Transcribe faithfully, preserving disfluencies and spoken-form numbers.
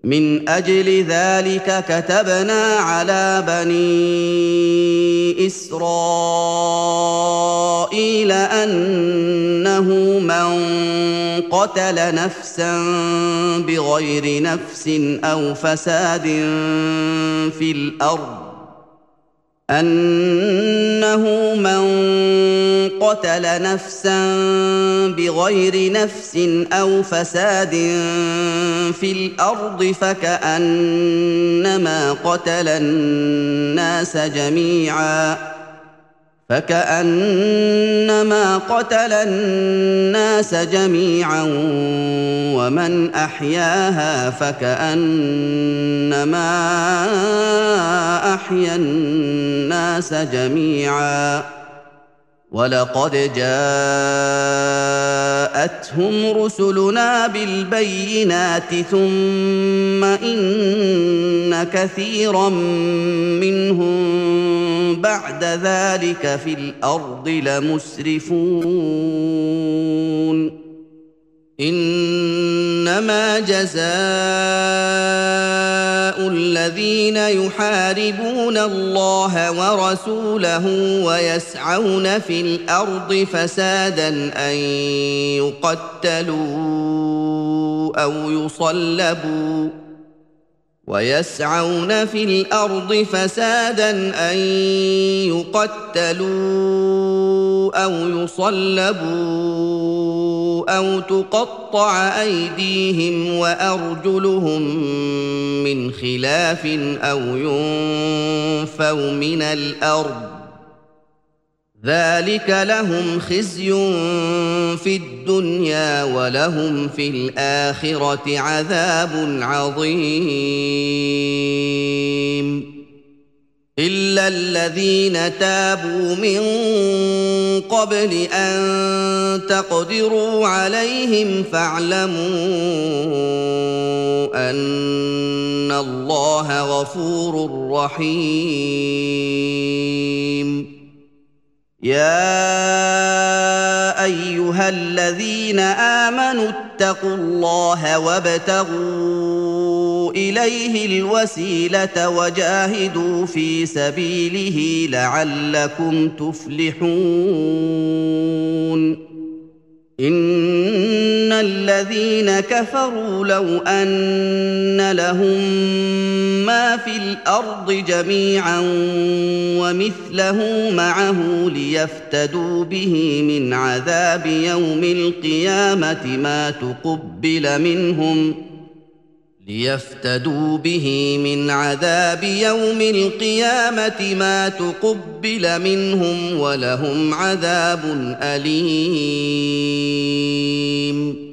من أجل ذلك كتبنا على بني إسرائيل أنه من قتل نفسا بغير نفس أو فساد في الأرض أنه من قتل نفسا بغير نفس أو فساد في الأرض فكأنما قتل الناس جميعا فكأنما قتل الناس جميعا ومن أحياها فكأنما أحيا الناس جميعا ولقد جاءتهم رسلنا بالبينات ثم إن كثيرا منهم بعد ذلك في الأرض لمسرفون إنما جزاء الذين يحاربون الله ورسوله ويسعون في الأرض فسادا أن يقتلوا أو يصلبوا ويسعون في الأرض فسادا أن يقتلوا أو يصلبوا أو تقطع أيديهم وأرجلهم من خلاف أو ينفوا من الأرض ذلك لهم خزي في الدنيا ولهم في الآخرة عذاب عظيم إلا الذين تابوا من قبل أن تقدروا عليهم فاعلموا أن الله غفور رحيم يا أيها الذين آمنوا اتقوا الله وابتغوا إليه الوسيلة وجاهدوا في سبيله لعلكم تفلحون إن الذين كفروا لو أن لهم ما في الأرض جميعا ومثله معه ليفتدوا به من عذاب يوم القيامة ما تقبل منهم ليفتدوا به من عذاب يوم القيامة ما تقبل منهم ولهم عذاب أليم